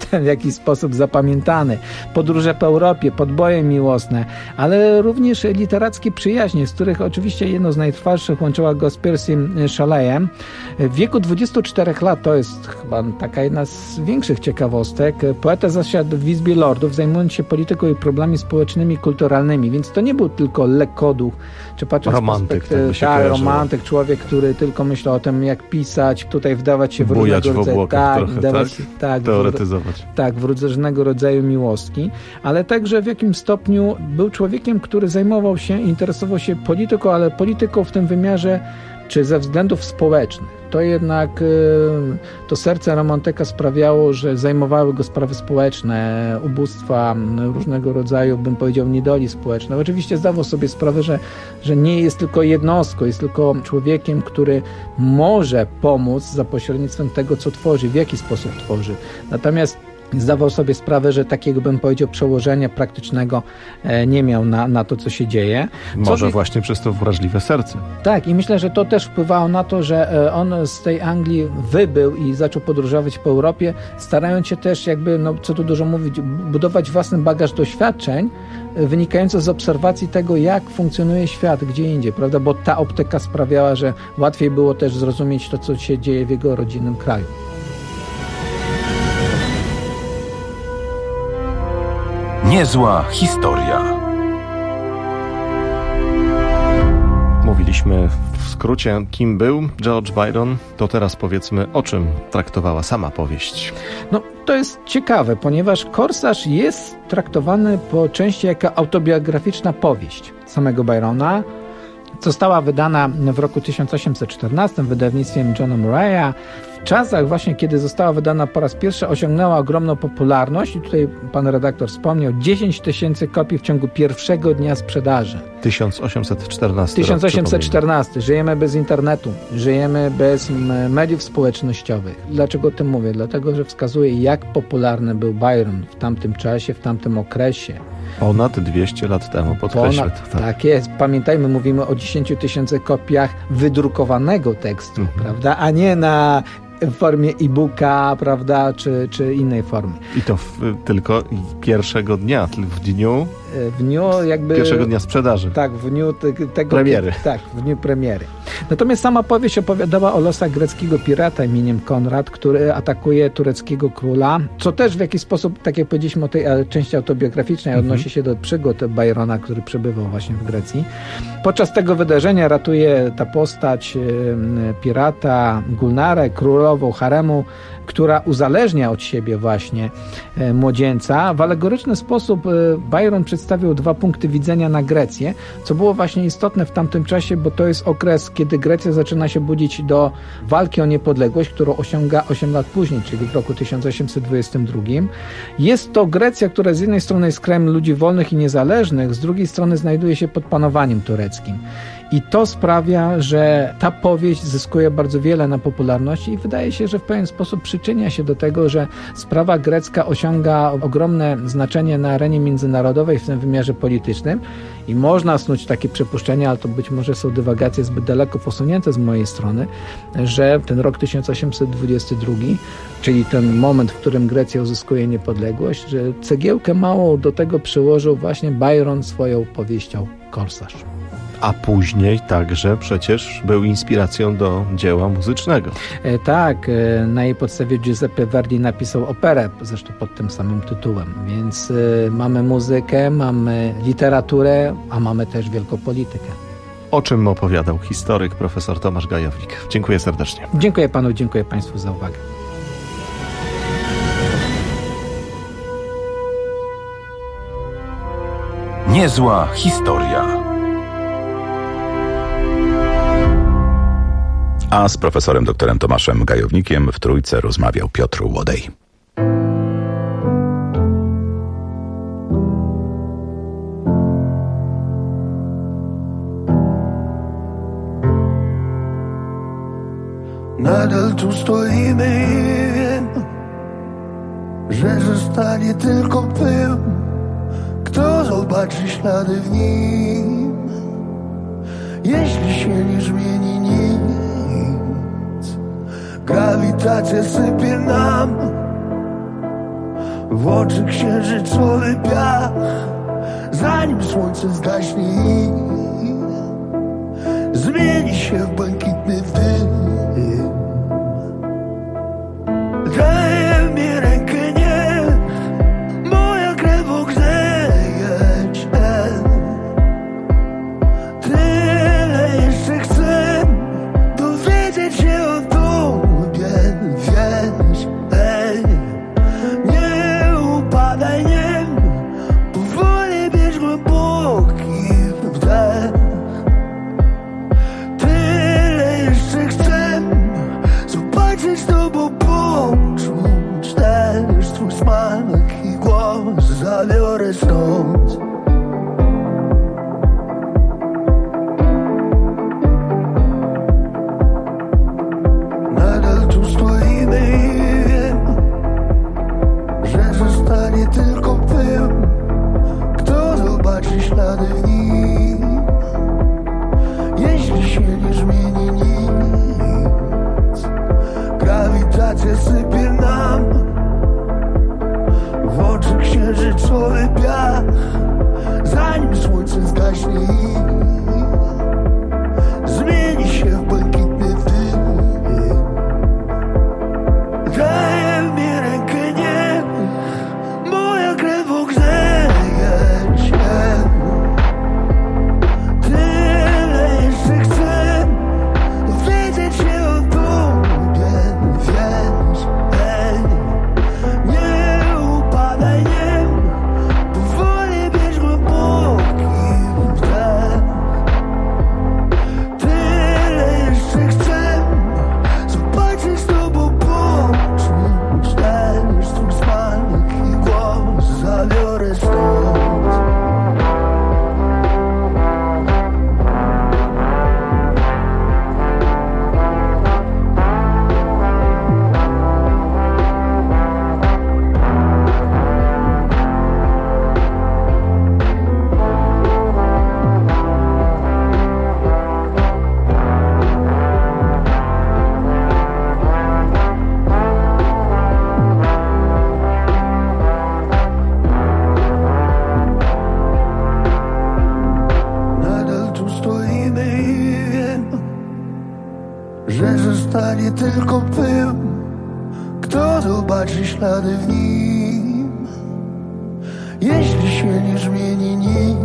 w jakiś sposób zapamiętany. Podróże po Europie, podboje miłosne, ale również literackie przyjaźnie, z których oczywiście jedno z najtrwalszych łączyła go z Percym Shelleyem. W wieku 24 lat, to jest chyba taka jedna z większych ciekawostek, poeta zasiadł w Izbie Lordów, zajmując się polityką i problemami społecznymi i kulturalnymi, więc to nie był tylko lekkoduch, czy patrząc romantyk, romantyk, człowiek, który tylko myślał o tym, jak pisać, tutaj wdawać się w bujać różnego rodzaju, teoretyzować. W różnego rodzaju miłostki, ale także w jakim stopniu był człowiekiem, który zajmował się, interesował się polityką, ale polityką w tym wymiarze, czy ze względów społecznych. To jednak to serce romantyka sprawiało, że zajmowały go sprawy społeczne, ubóstwa, różnego rodzaju, bym powiedział, niedoli społecznej. Oczywiście zdawał sobie sprawę, że nie jest tylko jednostką, jest tylko człowiekiem, który może pomóc za pośrednictwem tego, co tworzy, w jaki sposób tworzy. Natomiast zdawał sobie sprawę, że takiego, bym powiedział, przełożenia praktycznego nie miał na to, co się dzieje. Może właśnie przez to wrażliwe serce. Tak, i myślę, że to też wpływało na to, że on z tej Anglii wybył i zaczął podróżować po Europie, starając się też jakby, co tu dużo mówić, budować własny bagaż doświadczeń, wynikający z obserwacji tego, jak funkcjonuje świat gdzie indziej, prawda? Bo ta optyka sprawiała, że łatwiej było też zrozumieć to, co się dzieje w jego rodzinnym kraju. Niezła historia. Mówiliśmy w skrócie, kim był George Byron, to teraz powiedzmy, o czym traktowała sama powieść. No, to jest ciekawe, ponieważ Korsarz jest traktowany po części jako autobiograficzna powieść samego Byrona. Została wydana w roku 1814 wydawnictwem Johna Murraya. W czasach właśnie, kiedy została wydana po raz pierwszy, osiągnęła ogromną popularność i tutaj pan redaktor wspomniał, 10 000 kopii w ciągu pierwszego dnia sprzedaży. 1814. 1814. Żyjemy bez internetu, żyjemy bez mediów społecznościowych. Dlaczego o tym mówię? Dlatego, że wskazuje, jak popularny był Byron w tamtym czasie, w tamtym okresie. Ponad 200 lat temu, podkreślę. Tak jest. Pamiętajmy, mówimy o 10 000 kopiach wydrukowanego tekstu, prawda, a nie w formie e-booka, prawda, czy innej formy. I to tylko pierwszego dnia, w dniu jakby pierwszego dnia sprzedaży. Tak, w dniu tego premiery. Tak, w dniu premiery. Natomiast sama powieść opowiadała o losach greckiego pirata imieniem Konrad, który atakuje tureckiego króla, co też w jakiś sposób, tak jak powiedzieliśmy o tej części autobiograficznej, odnosi się do przygód Byrona, który przebywał właśnie w Grecji. Podczas tego wydarzenia ratuje ta postać pirata Gulnarę, królową haremu, która uzależnia od siebie właśnie młodzieńca. W alegoryczny sposób Byron przedstawił 2 punkty widzenia na Grecję, co było właśnie istotne w tamtym czasie, bo to jest okres, kiedy Grecja zaczyna się budzić do walki o niepodległość, którą osiąga 8 lat później, czyli w roku 1822. Jest to Grecja, która z jednej strony jest krajem ludzi wolnych i niezależnych, z drugiej strony znajduje się pod panowaniem tureckim. I to sprawia, że ta powieść zyskuje bardzo wiele na popularności i wydaje się, że w pewien sposób przyczynia się do tego, że sprawa grecka osiąga ogromne znaczenie na arenie międzynarodowej w tym wymiarze politycznym i można snuć takie przypuszczenia, ale to być może są dywagacje zbyt daleko posunięte z mojej strony, że ten rok 1822, czyli ten moment, w którym Grecja uzyskuje niepodległość, że cegiełkę małą do tego przyłożył właśnie Byron swoją powieścią Korsarz. A później także przecież był inspiracją do dzieła muzycznego. Tak, na jej podstawie Giuseppe Verdi napisał operę, zresztą pod tym samym tytułem, więc mamy muzykę, mamy literaturę, a mamy też wielką politykę. O czym opowiadał historyk profesor Tomasz Gajownik. Dziękuję serdecznie. Dziękuję panu, dziękuję państwu za uwagę. Niezła historia. A z profesorem doktorem Tomaszem Gajownikiem w Trójce rozmawiał Piotr Łodej. Nadal tu stoimy i wiem, że zostanie tylko pył. Kto zobaczy ślady w nim, jeśli się nie zmieni nic? Grawitacja sypie nam w oczy księżycowy piach, zanim słońce zgaśnie i zmieni się w błękitny dym. Daj mi rękę, nie, moja krew ogrzeje cię. Tyle jeszcze chcę dowiedzieć się o tobie, wiesz, ej. Nie upadaj, nie, powoli bierz głęboki wdech. Tyle jeszcze chcę zobaczyć z tobą, poczuć też twój smak i głos. Zabiorę stąd. Nadal tu stoimy i wiem, że zostanie tylko pył, kto zobaczy ślady w nim, jeśli się nie zmieni nic. Grawitacja sypie nam w oczy księżycowy piach, zanim słońce zgaśnie i zmieni się w błękitny dym. Daj mi rękę, nie, moja krew ogrzeje cię. Tyle jeszcze chcę dowiedzieć się o tobie, wiesz, ej. Nie upadaj, nie, powoli bierz głęboki wdech. Tyle jeszcze chcę zobaczyć z tobą, poczuć też twój smak i głos. Zabiorę stąd. Nadal tu stoimy i wiem, że zostanie tylko pył, kto zobaczy ślady w nim, jeśli się nie zmieni nic.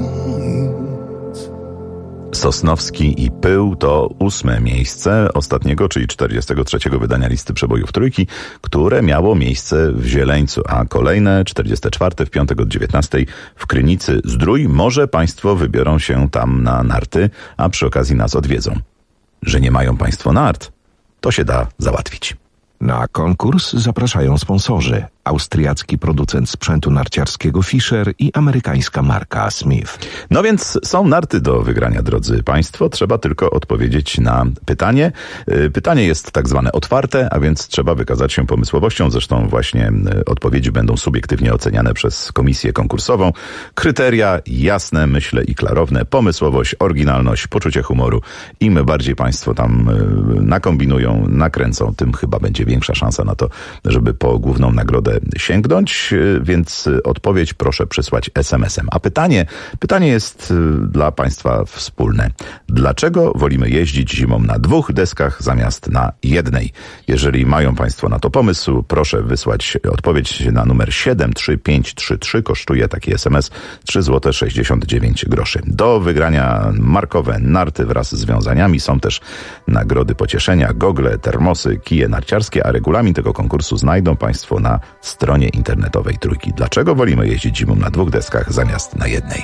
Sosnowski i Pył to 8. miejsce ostatniego, czyli 43. wydania listy przebojów Trójki, które miało miejsce w Zieleńcu, a kolejne 44. w piątek od 19 w Krynicy Zdrój. Może państwo wybiorą się tam na narty, a przy okazji nas odwiedzą. Że nie mają państwo nart, to się da załatwić. Na konkurs zapraszają sponsorzy: austriacki producent sprzętu narciarskiego Fischer i amerykańska marka Smith. No więc są narty do wygrania, drodzy państwo. Trzeba tylko odpowiedzieć na pytanie. Pytanie jest tak zwane otwarte, a więc trzeba wykazać się pomysłowością. Zresztą właśnie odpowiedzi będą subiektywnie oceniane przez komisję konkursową. Kryteria jasne, myślę, i klarowne. Pomysłowość, oryginalność, poczucie humoru. Im bardziej państwo tam nakombinują, nakręcą, tym chyba będzie większa szansa na to, żeby po główną nagrodę sięgnąć, więc odpowiedź proszę przysłać SMS-em. A pytanie jest dla państwa wspólne. Dlaczego wolimy jeździć zimą na 2 deskach zamiast na 1? Jeżeli mają państwo na to pomysł, proszę wysłać odpowiedź na numer 73533. Kosztuje taki SMS 3,69 zł. Do wygrania markowe narty wraz z wiązaniami. Są też nagrody pocieszenia, gogle, termosy, kije narciarskie, a regulamin tego konkursu znajdą państwo na stronie internetowej Trójki. Dlaczego wolimy jeździć zimą na 2 deskach zamiast na 1?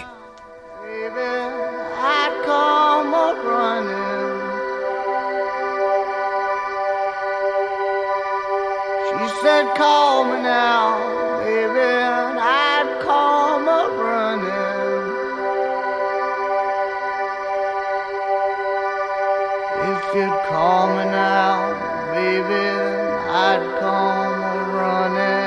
She said, call me now, baby, and I'd come a running. If you'd call me now, baby, I'd come a running.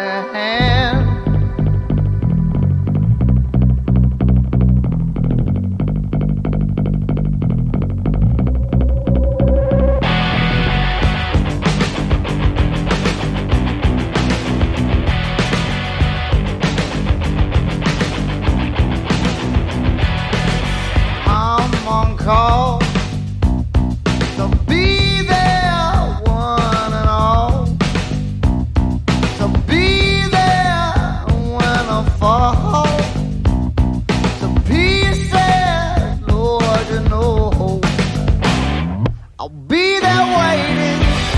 call to be there, one and all, to be there when I fall to pieces, Lord, you know I'll be there waiting.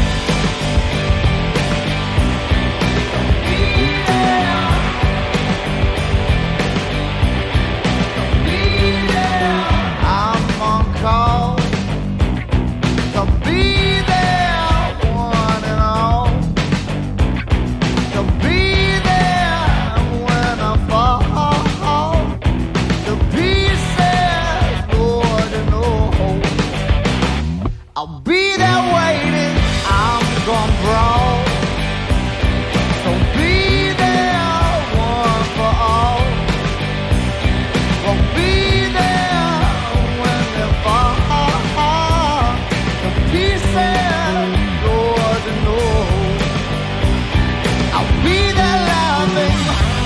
I'm on call to be there, one and all, to be there when I fall to pieces, Lord, you know I'll be there waiting. I'm gonna brawl, so be there, one for all. I'll be there when they fall to pieces, Lord, you know I'll be there loving.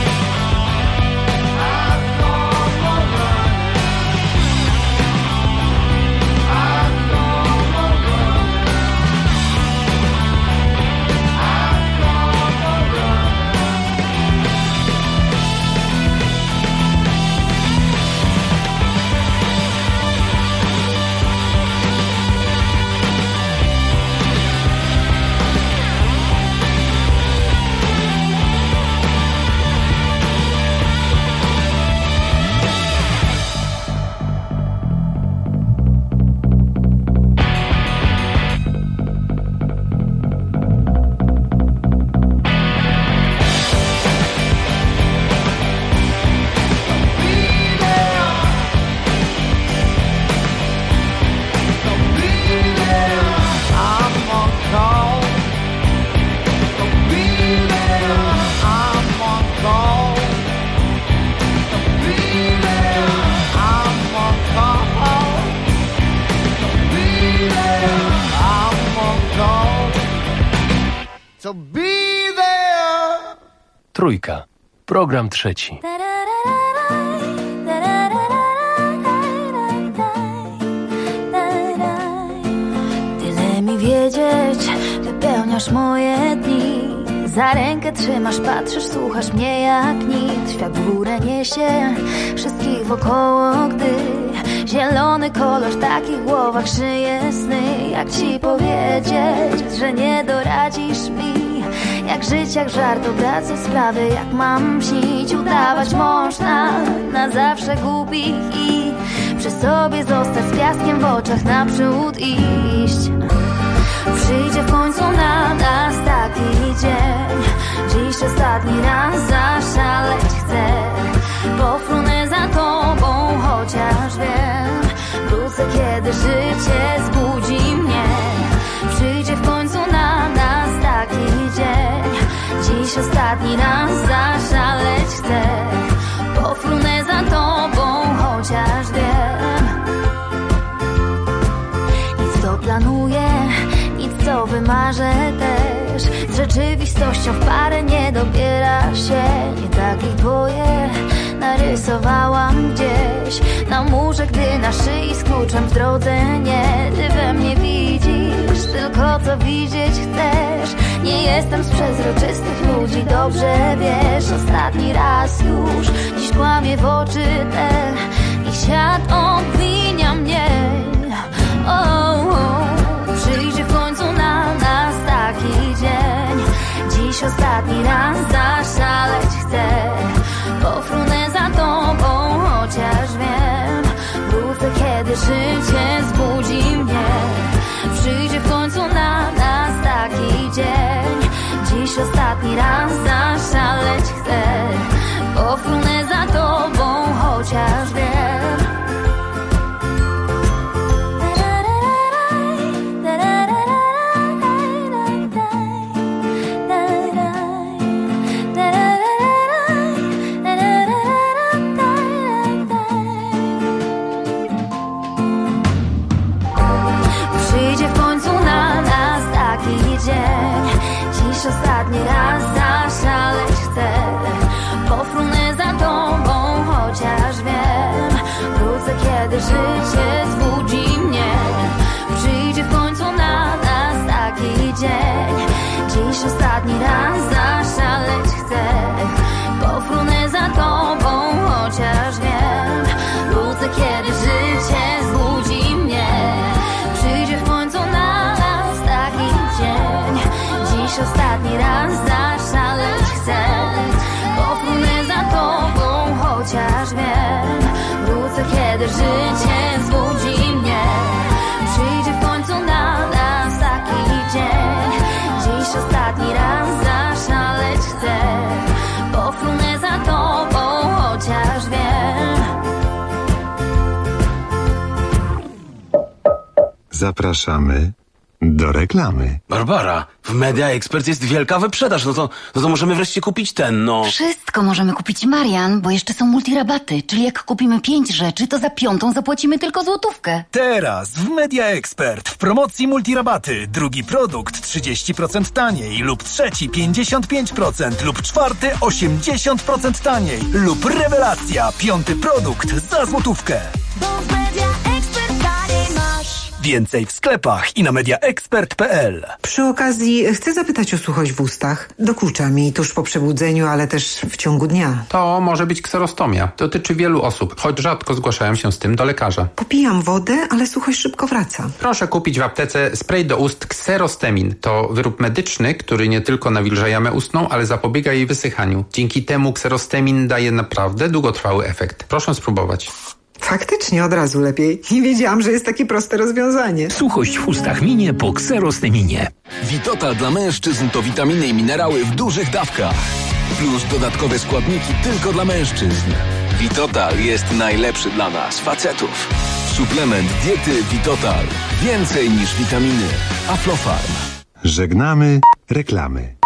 I'm gonna run. I'm gonna run. I'm gonna run. I'm on call to be there. I'm on call to be there. I'm on call to be there. I'm on call to be there. Trójka. Program trzeci. Tyle mi wiedzieć, wypełniasz moje dni. Za rękę trzymasz, patrzysz, słuchasz mnie jak nic. Świat w górę niesie wszystkich wokoło, gdy zielony kolor w takich głowach szyje sny. Jak ci powiedzieć, że nie doradzisz mi? Jak żyć, jak żart, obracać sprawy, jak mam śnić. Udawać można na zawsze głupich i przy sobie zostać z piaskiem w oczach, naprzód iść. Przyjdzie w końcu na nas taki dzień. Dziś ostatni raz zaszaleć chcę. Pofrunę za tobą, chociaż wiem, wrócę, kiedy życie zbudzi mnie. Przyjdzie w końcu na nas taki dzień. Dziś ostatni raz zaszaleć chcę. Pofrunę za tobą, chociaż wiem. Nic co planuję, nic co wymarzę też. Z rzeczywistością w parę nie dobiera się. Nie takich dwoje narysowałam gdzieś na murze, gdy na szyi z kluczem w drodze nie. Ty we mnie widzisz tylko co widzieć chcesz. Nie jestem z przezroczystych ludzi, dobrze wiesz. Ostatni raz już dziś kłamie w oczy te i świat obwinia mnie. Przyjdzie w końcu na nas taki dzień. Dziś ostatni raz zaszaleć chcę. Pofrunę za tobą, chociaż wiem, wrócę, kiedy życie zbudzi mnie. Przyjdzie w końcu na nas taki dzień. Dziś ostatni raz zaszaleć chcę. Pofrunę za tobą, chociaż wiem. Dziś ostatni raz zaszaleć chcę. Pofrunę za tobą, chociaż wiem, wrócę, kiedy życie zbudzi Dziś ostatni raz zaszaleć chcę. Pofrunę za tobą, chociaż wiem, wrócę, kiedy życie zbudzi mnie. Przyjdzie w końcu na nas taki dzień. Dziś ostatni raz zaszaleć chcę. Pofrunę za tobą, chociaż wiem, wrócę, kiedy życie zbudzi mnie. Przyjdzie w końcu na nas taki dzień. Dziś ostatni raz zaszaleć chcę. Pofrunę za tobą, chociaż wiem. Zapraszamy do reklamy. Barbara, w Media Expert jest wielka wyprzedaż, no to możemy wreszcie kupić Wszystko możemy kupić, Marian, bo jeszcze są multirabaty, czyli jak kupimy 5 rzeczy, to za 5 zapłacimy tylko złotówkę. Teraz w Media Expert w promocji multirabaty. Drugi produkt 30% taniej lub trzeci 55% lub czwarty 80% taniej lub rewelacja, 5. produkt za złotówkę. Bo w Media Expert taniej masz. Więcej w sklepach i na mediaexpert.pl. Przy okazji chcę zapytać o suchość w ustach. Dokucza mi tuż po przebudzeniu, ale też w ciągu dnia. To może być kserostomia. Dotyczy wielu osób, choć rzadko zgłaszają się z tym do lekarza. Popijam wodę, ale suchość szybko wraca. Proszę kupić w aptece spray do ust Xerostemin. To wyrób medyczny, który nie tylko nawilża jamę ustną, ale zapobiega jej wysychaniu. Dzięki temu Xerostemin daje naprawdę długotrwały efekt. Proszę spróbować. Faktycznie od razu lepiej. Nie wiedziałam, że jest takie proste rozwiązanie. Suchość w ustach minie po Xerosteminie. Vitotal dla mężczyzn to witaminy i minerały w dużych dawkach. Plus dodatkowe składniki tylko dla mężczyzn. Vitotal jest najlepszy dla nas, facetów. Suplement diety Vitotal. Więcej niż witaminy. Aflofarm. Żegnamy reklamy.